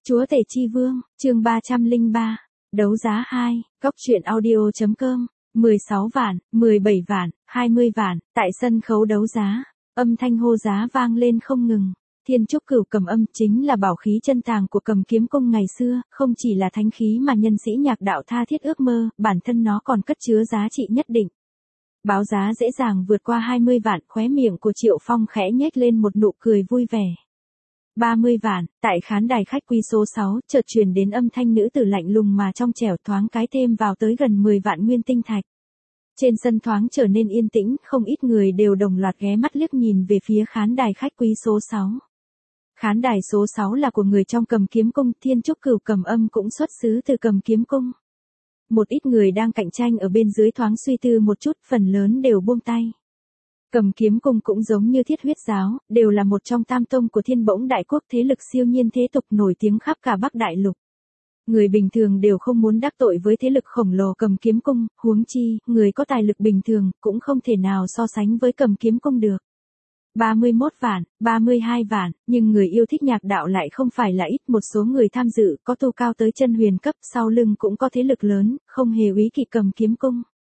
Chúa Tể Chi Vương, chương 303, đấu giá 2, Cóc truyện audio.com, 16 vạn, 17 vạn, 20 vạn, tại sân khấu đấu giá, âm thanh hô giá vang lên không ngừng. Thiên Trúc Cửu Cầm Âm chính là bảo khí chân tàng của Cầm Kiếm Cung ngày xưa, không chỉ là thánh khí mà nhân sĩ nhạc đạo tha thiết ước mơ, bản thân nó còn cất chứa giá trị nhất định. Báo giá dễ dàng vượt qua 20 vạn, khóe miệng của Triệu Phong khẽ nhếch lên một nụ cười vui vẻ. 30 vạn, tại khán đài khách quý số 6, chợt truyền đến âm thanh nữ tử lạnh lùng mà trong trẻo thoáng cái thêm vào tới gần 10 vạn nguyên tinh thạch. Trên sân thoáng trở nên yên tĩnh, không ít người đều đồng loạt ghé mắt liếc nhìn về phía khán đài khách quý số 6. Khán đài số 6 là của người trong Cầm Kiếm Cung, Thiên Trúc Cửu Cầm Âm cũng xuất xứ từ Cầm Kiếm Cung. Một ít người đang cạnh tranh ở bên dưới thoáng suy tư một chút, phần lớn đều buông tay. Cầm Kiếm Cung cũng giống như Thiết Huyết Giáo, đều là một trong tam tông của Thiên Bỗng Đại Quốc, thế lực siêu nhiên thế tục nổi tiếng khắp cả Bắc Đại Lục. Người bình thường đều không muốn đắc tội với thế lực khổng lồ Cầm Kiếm Cung, huống chi, người có tài lực bình thường, cũng không thể nào so sánh với Cầm Kiếm Cung được. 31 vạn, 32 vạn, nhưng người yêu thích nhạc đạo lại không phải là ít, một số người tham dự có tu cao tới chân huyền cấp, sau lưng cũng có thế lực lớn, không hề úy kỵ Cầm Kiếm Cung.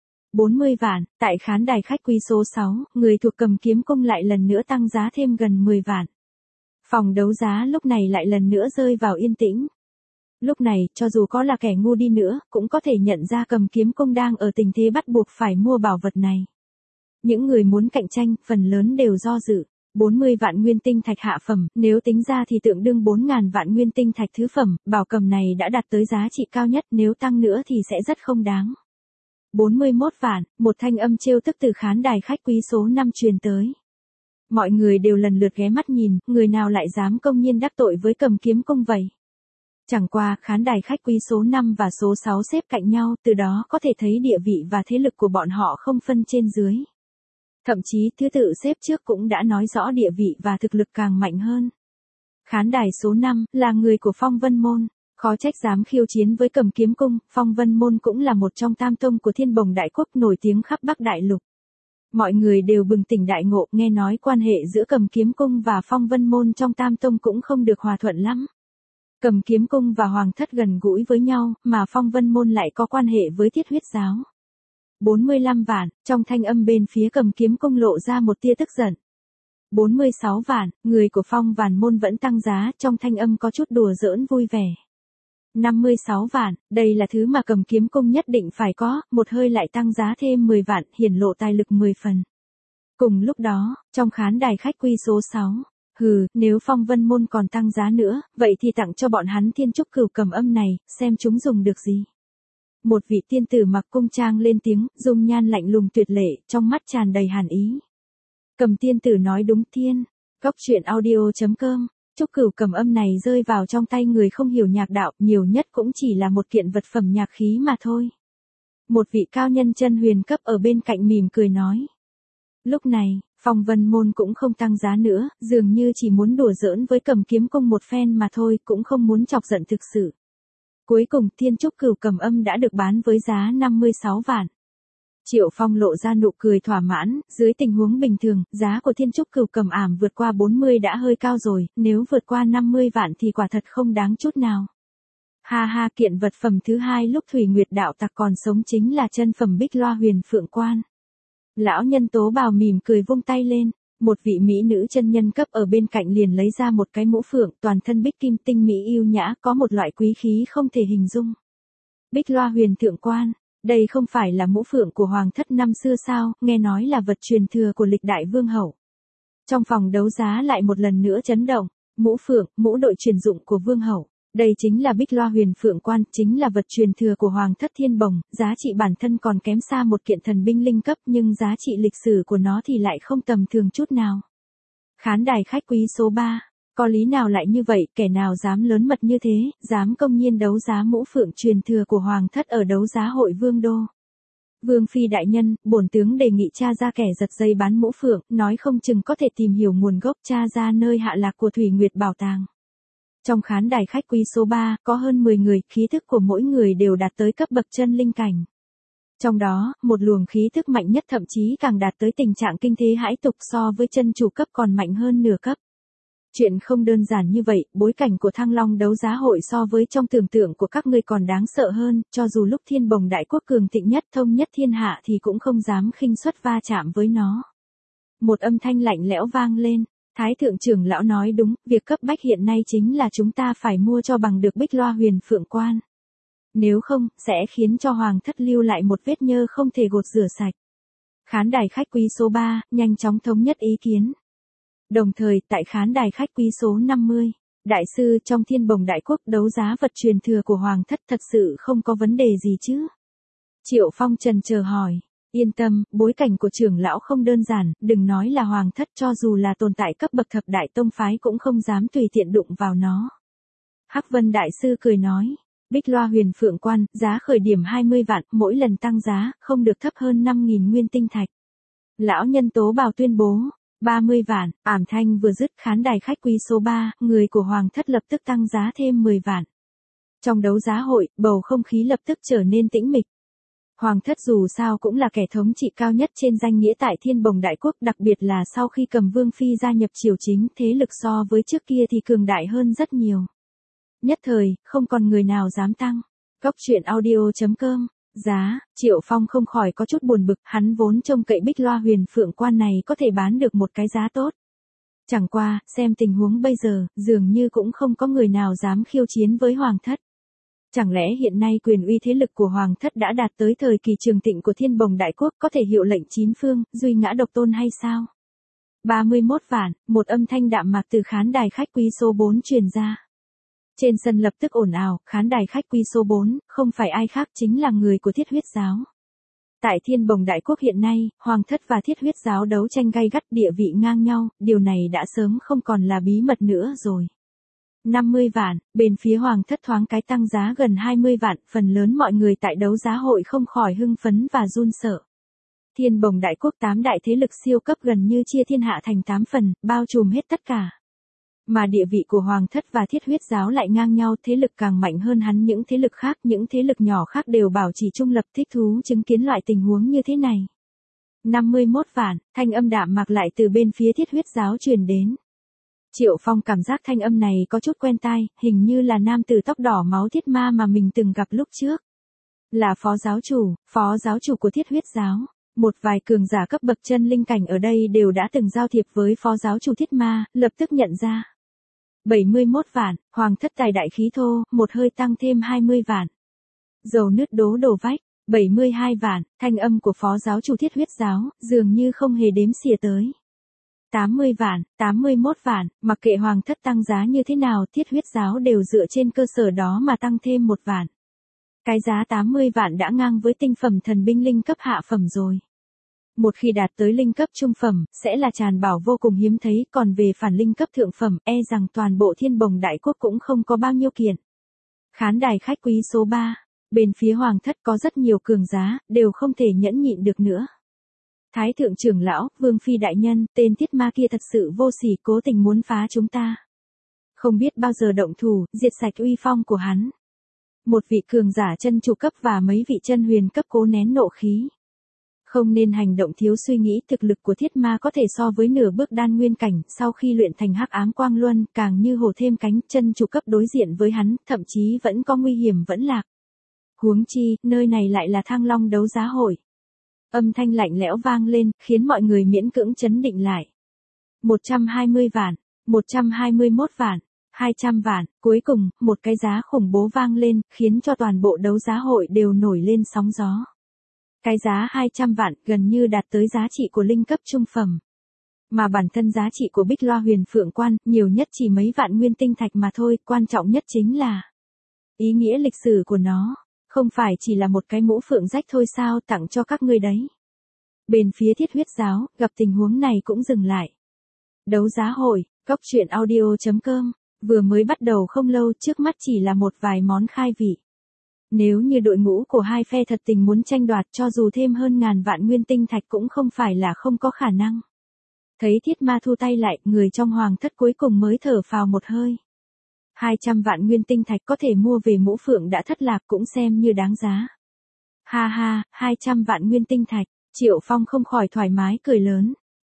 40 vạn, tại khán đài khách quý số 6, người thuộc Cầm Kiếm Cung lại lần nữa tăng giá thêm gần 10 vạn. Phòng đấu giá lúc này lại lần nữa rơi vào yên tĩnh. Lúc này, cho dù có là kẻ ngu đi nữa, cũng có thể nhận ra Cầm Kiếm Cung đang ở tình thế bắt buộc phải mua bảo vật này. Những người muốn cạnh tranh, phần lớn đều do dự. 40 vạn nguyên tinh thạch hạ phẩm, nếu tính ra thì tượng đương 4.000 vạn nguyên tinh thạch thứ phẩm, bảo cầm này đã đạt tới giá trị cao nhất, nếu tăng nữa thì sẽ rất không đáng. 41 vạn, một thanh âm trêu tức từ khán đài khách quý số 5 truyền tới. Mọi người đều lần lượt ghé mắt nhìn, người nào lại dám công nhiên đắc tội với Cầm Kiếm Cung vậy? Chẳng qua, khán đài khách quý số 5 và số 6 xếp cạnh nhau, từ đó có thể thấy địa vị và thế lực của bọn họ không phân trên dưới. Thậm chí, thứ tự xếp trước cũng đã nói rõ địa vị và thực lực càng mạnh hơn. Khán đài số 5, là người của Phong Vân Môn. Khó trách dám khiêu chiến với Cầm Kiếm Cung, Phong Vân Môn cũng là một trong tam tông của Thiên Bồng Đại Quốc nổi tiếng khắp Bắc Đại Lục. Mọi người đều bừng tỉnh đại ngộ, nghe nói quan hệ giữa Cầm Kiếm Cung và Phong Vân Môn trong tam tông cũng không được hòa thuận lắm. Cầm Kiếm Cung và Hoàng Thất gần gũi với nhau, mà Phong Vân Môn lại có quan hệ với Thiết Huyết Giáo. 45 vạn, trong thanh âm bên phía Cầm Kiếm Cung lộ ra một tia tức giận. 46 vạn, người của Phong Vàn Môn vẫn tăng giá, trong thanh âm có chút đùa giỡn vui vẻ. 56 vạn, đây là thứ mà Cầm Kiếm Cung nhất định phải có, một hơi lại tăng giá thêm 10 vạn, hiển lộ tài lực 10 phần. Cùng lúc đó, trong khán đài khách quý số 6, nếu Phong Vân Môn còn tăng giá nữa, vậy thì tặng cho bọn hắn Thiên Trúc Cửu Cầm Âm này, xem chúng dùng được gì. Một vị tiên tử mặc cung trang lên tiếng, dung nhan lạnh lùng tuyệt lệ, trong mắt tràn đầy hàn ý. Cầm tiên tử nói đúng thiên, Cóc truyện audio.com. Trúc Cửu Cầm Âm này rơi vào trong tay người không hiểu nhạc đạo, nhiều nhất cũng chỉ là một kiện vật phẩm nhạc khí mà thôi. Một vị cao nhân chân huyền cấp ở bên cạnh mỉm cười nói. Lúc này, Phong Vân Môn cũng không tăng giá nữa, dường như chỉ muốn đùa giỡn với Cầm Kiếm Cung một phen mà thôi, cũng không muốn chọc giận thực sự. Cuối cùng, Thiên Trúc Cửu Cầm Âm đã được bán với giá 56 vạn. Triệu Phong lộ ra nụ cười thỏa mãn, dưới tình huống bình thường, giá của Thiên Trúc Cửu Cầm Ảm vượt qua 40 đã hơi cao rồi, nếu vượt qua 50 vạn thì quả thật không đáng chút nào. Ha ha, kiện vật phẩm thứ hai lúc Thủy Nguyệt đạo tặc còn sống chính là chân phẩm Bích Loa Huyền Phượng Quan. Lão nhân Tố Bào mỉm cười vung tay lên, một vị mỹ nữ chân nhân cấp ở bên cạnh liền lấy ra một cái mũ phượng, toàn thân bích kim tinh mỹ yêu nhã, có một loại quý khí không thể hình dung. Bích Loa Huyền Thượng Quan, đây không phải là mũ phượng của Hoàng Thất năm xưa sao, nghe nói là vật truyền thừa của lịch đại vương hậu. Trong phòng đấu giá lại một lần nữa chấn động, mũ phượng, mũ đội truyền dụng của vương hậu. Đây chính là Bích Loa Huyền Phượng Quan, chính là vật truyền thừa của Hoàng Thất Thiên Bồng, giá trị bản thân còn kém xa một kiện thần binh linh cấp, nhưng giá trị lịch sử của nó thì lại không tầm thường chút nào. Khán đài khách quý số 3, có lý nào lại như vậy, kẻ nào dám lớn mật như thế, dám công nhiên đấu giá mũ phượng truyền thừa của Hoàng Thất ở đấu giá hội Vương Đô. Vương Phi đại nhân, bổn tướng đề nghị tra ra kẻ giật dây bán mũ phượng, nói không chừng có thể tìm hiểu nguồn gốc, tra ra nơi hạ lạc của Thủy Nguyệt bảo tàng. Trong khán đài khách quý số 3, có hơn 10 người, khí thức của mỗi người đều đạt tới cấp bậc chân linh cảnh. Trong đó, một luồng khí thức mạnh nhất thậm chí càng đạt tới tình trạng kinh thế hãi tục, so với chân chủ cấp còn mạnh hơn nửa cấp. Chuyện không đơn giản như vậy, bối cảnh của Thăng Long đấu giá hội so với trong tưởng tượng của các ngươi còn đáng sợ hơn, cho dù lúc Thiên Bồng Đại Quốc cường thịnh nhất thông nhất thiên hạ thì cũng không dám khinh suất va chạm với nó. Một âm thanh lạnh lẽo vang lên, Thái thượng trưởng lão nói đúng, việc cấp bách hiện nay chính là chúng ta phải mua cho bằng được Bích Loa Huyền Phượng Quan. Nếu không, sẽ khiến cho Hoàng thất lưu lại một vết nhơ không thể gột rửa sạch. Khán đài khách quý số 3, nhanh chóng thống nhất ý kiến. Đồng thời, tại khán đài khách quý số 50, đại sư trong Thiên Bồng Đại Quốc đấu giá vật truyền thừa của Hoàng thất thật sự không có vấn đề gì chứ? Triệu Phong trần chờ hỏi. Yên tâm, bối cảnh của trưởng lão không đơn giản, đừng nói là Hoàng thất, cho dù là tồn tại cấp bậc thập đại tông phái cũng không dám tùy tiện đụng vào nó. Hắc Vân đại sư cười nói. Bích Loa Huyền Phượng Quan, giá khởi điểm 20 vạn, mỗi lần tăng giá, không được thấp hơn 5.000 nguyên tinh thạch. Lão nhân Tố Bào tuyên bố, 30 vạn, ảm thanh vừa dứt, khán đài khách quý số 3, người của Hoàng thất lập tức tăng giá thêm 10 vạn. Trong đấu giá hội, bầu không khí lập tức trở nên tĩnh mịch. Hoàng thất dù sao cũng là kẻ thống trị cao nhất trên danh nghĩa tại Thiên Bồng Đại Quốc, đặc biệt là sau khi Cầm Vương Phi gia nhập triều chính, thế lực so với trước kia thì cường đại hơn rất nhiều. Nhất thời, không còn người nào dám tăng. Góc truyện audio.com. Giá, Triệu Phong không khỏi có chút buồn bực, hắn vốn trông cậy Bích Loa Huyền Phượng Quan này có thể bán được một cái giá tốt. Chẳng qua, xem tình huống bây giờ, dường như cũng không có người nào dám khiêu chiến với Hoàng thất. Chẳng lẽ hiện nay quyền uy thế lực của Hoàng thất đã đạt tới thời kỳ trường thịnh của Thiên Bồng Đại Quốc, có thể hiệu lệnh chín phương, duy ngã độc tôn hay sao? 31 vạn, một âm thanh đạm mạc từ khán đài khách quý số 4 truyền ra. Trên sân lập tức ồn ào, khán đài khách quý số 4, không phải ai khác chính là người của Thiết Huyết Giáo. Tại Thiên Bồng Đại Quốc hiện nay, Hoàng thất và Thiết Huyết Giáo đấu tranh gay gắt, địa vị ngang nhau, điều này đã sớm không còn là bí mật nữa rồi. 50 vạn, bên phía Hoàng thất thoáng cái tăng giá gần 20 vạn, phần lớn mọi người tại đấu giá hội không khỏi hưng phấn và run sợ. Thiên Bồng Đại Quốc 8 đại thế lực siêu cấp gần như chia thiên hạ thành 8 phần, bao trùm hết tất cả. Mà địa vị của Hoàng thất và Thiết Huyết Giáo lại ngang nhau, thế lực càng mạnh hơn hắn những thế lực khác, những thế lực nhỏ khác đều bảo trì trung lập, thích thú chứng kiến loại tình huống như thế này. 51 vạn, thanh âm đạm mạc lại từ bên phía Thiết Huyết Giáo truyền đến. Triệu Phong cảm giác thanh âm này có chút quen tai, hình như là nam tử tóc đỏ máu Thiết Ma mà mình từng gặp lúc trước. Là phó giáo chủ của Thiết Huyết Giáo. Một vài cường giả cấp bậc chân linh cảnh ở đây đều đã từng giao thiệp với phó giáo chủ Thiết Ma, lập tức nhận ra. 71 vạn, Hoàng thất tài đại khí thô, một hơi tăng thêm 20 vạn. Dầu nứt đổ vách, 72 vạn, thanh âm của phó giáo chủ Thiết Huyết Giáo, dường như không hề đếm xỉa tới. 80 vạn, 81 vạn, mặc kệ Hoàng thất tăng giá như thế nào, Thiết Huyết Giáo đều dựa trên cơ sở đó mà tăng thêm 1 vạn. Cái giá 80 vạn đã ngang với tinh phẩm thần binh linh cấp hạ phẩm rồi. Một khi đạt tới linh cấp trung phẩm, sẽ là tràn bảo vô cùng hiếm thấy, còn về phản linh cấp thượng phẩm, e rằng toàn bộ Thiên Bồng Đại Quốc cũng không có bao nhiêu kiện. Khán đài khách quý số 3, bên phía Hoàng thất có rất nhiều cường giá, đều không thể nhẫn nhịn được nữa. Thái thượng trưởng lão, Vương Phi đại nhân, tên Thiết Ma kia thật sự vô sỉ, cố tình muốn phá chúng ta. Không biết bao giờ động thủ, diệt sạch uy phong của hắn. Một vị cường giả chân chủ cấp và mấy vị chân huyền cấp cố nén nộ khí. Không nên hành động thiếu suy nghĩ, thực lực của Thiết Ma có thể so với nửa bước đan nguyên cảnh, sau khi luyện thành hắc ám quang luân, càng như hổ thêm cánh, chân chủ cấp đối diện với hắn, thậm chí vẫn có nguy hiểm vẫn lạc. Huống chi, nơi này lại là Thăng Long đấu giá hội. Âm thanh lạnh lẽo vang lên, khiến mọi người miễn cưỡng chấn định lại. 120 vạn, 121 vạn, 200 vạn, cuối cùng, một cái giá khủng bố vang lên, khiến cho toàn bộ đấu giá hội đều nổi lên sóng gió. Cái giá 200 vạn gần như đạt tới giá trị của linh cấp trung phẩm. Mà bản thân giá trị của Bích Loa Huyền Phượng Quan, nhiều nhất chỉ mấy vạn nguyên tinh thạch mà thôi, quan trọng nhất chính là ý nghĩa lịch sử của nó. Không phải chỉ là một cái mũ phượng rách thôi sao, tặng cho các ngươi đấy. Bên phía Thiết Huyết Giáo, gặp tình huống này cũng dừng lại. Đấu giá hội, góc truyện audio.com, vừa mới bắt đầu không lâu, trước mắt chỉ là một vài món khai vị. Nếu như đội ngũ của hai phe thật tình muốn tranh đoạt, cho dù thêm hơn ngàn vạn nguyên tinh thạch cũng không phải là không có khả năng. Thấy Thiết Ma thu tay lại, người trong Hoàng thất cuối cùng mới thở phào một hơi. 200 vạn nguyên tinh thạch có thể mua về mũ phượng đã thất lạc cũng xem như đáng giá. Ha ha, 200 vạn nguyên tinh thạch, Triệu Phong không khỏi thoải mái cười lớn.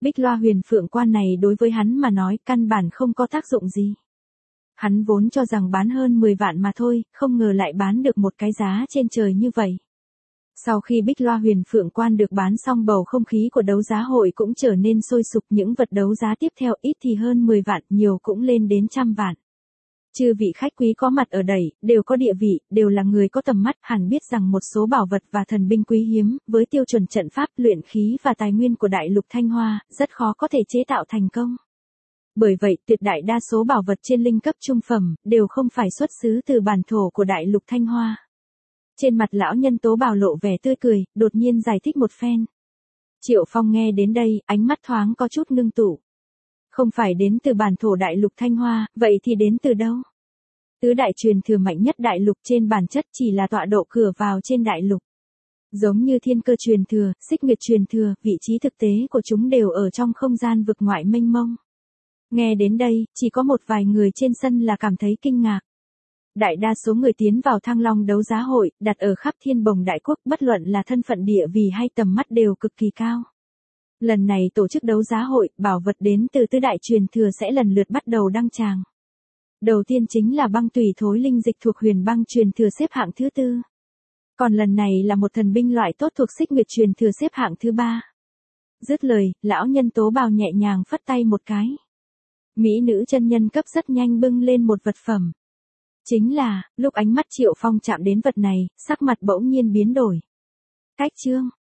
Bích loa huyền phượng quan này đối với hắn mà nói căn bản không có tác dụng gì. Hắn vốn cho rằng bán hơn 10 vạn mà thôi, không ngờ lại bán được một cái giá trên trời như vậy. Sau khi bích loa huyền phượng quan được bán xong, bầu không khí của đấu giá hội cũng trở nên sôi sục, những vật đấu giá tiếp theo ít thì hơn 10 vạn, nhiều cũng lên đến trăm vạn. Chư vị khách quý có mặt ở đây, đều có địa vị, đều là người có tầm mắt, hẳn biết rằng một số bảo vật và thần binh quý hiếm, với tiêu chuẩn trận pháp, luyện khí và tài nguyên của đại lục Thanh Hoa, rất khó có thể chế tạo thành công. Bởi vậy, tuyệt đại đa số bảo vật trên linh cấp trung phẩm, đều không phải xuất xứ từ bản thổ của đại lục Thanh Hoa. Trên mặt lão nhân Tố Bào lộ vẻ tươi cười, đột nhiên giải thích một phen. Triệu Phong nghe đến đây, ánh mắt thoáng có chút ngưng tụ. Không phải đến từ bản thổ đại lục Thanh Hoa, vậy thì đến từ đâu? Tứ đại truyền thừa mạnh nhất đại lục trên bản chất chỉ là tọa độ cửa vào trên đại lục. Giống như thiên cơ truyền thừa, xích nguyệt truyền thừa, vị trí thực tế của chúng đều ở trong không gian vực ngoại mênh mông. Nghe đến đây, chỉ có một vài người trên sân là cảm thấy kinh ngạc. Đại đa số người tiến vào Thăng Long đấu giá hội, đặt ở khắp Thiên Bồng Đại Quốc, bất luận là thân phận địa vị hay tầm mắt đều cực kỳ cao. Lần này tổ chức đấu giá hội, bảo vật đến từ tứ đại truyền thừa sẽ lần lượt bắt đầu đăng tràng. Đầu tiên chính là băng tùy thối linh dịch thuộc Huyền Băng truyền thừa xếp hạng thứ 4. Còn lần này là một thần binh loại tốt thuộc Xích Nguyệt truyền thừa xếp hạng thứ 3. Dứt lời, lão nhân Tố Bào nhẹ nhàng phất tay một cái. Mỹ nữ chân nhân cấp rất nhanh bưng lên một vật phẩm. Chính là, lúc ánh mắt Triệu Phong chạm đến vật này, sắc mặt bỗng nhiên biến đổi. Cách chương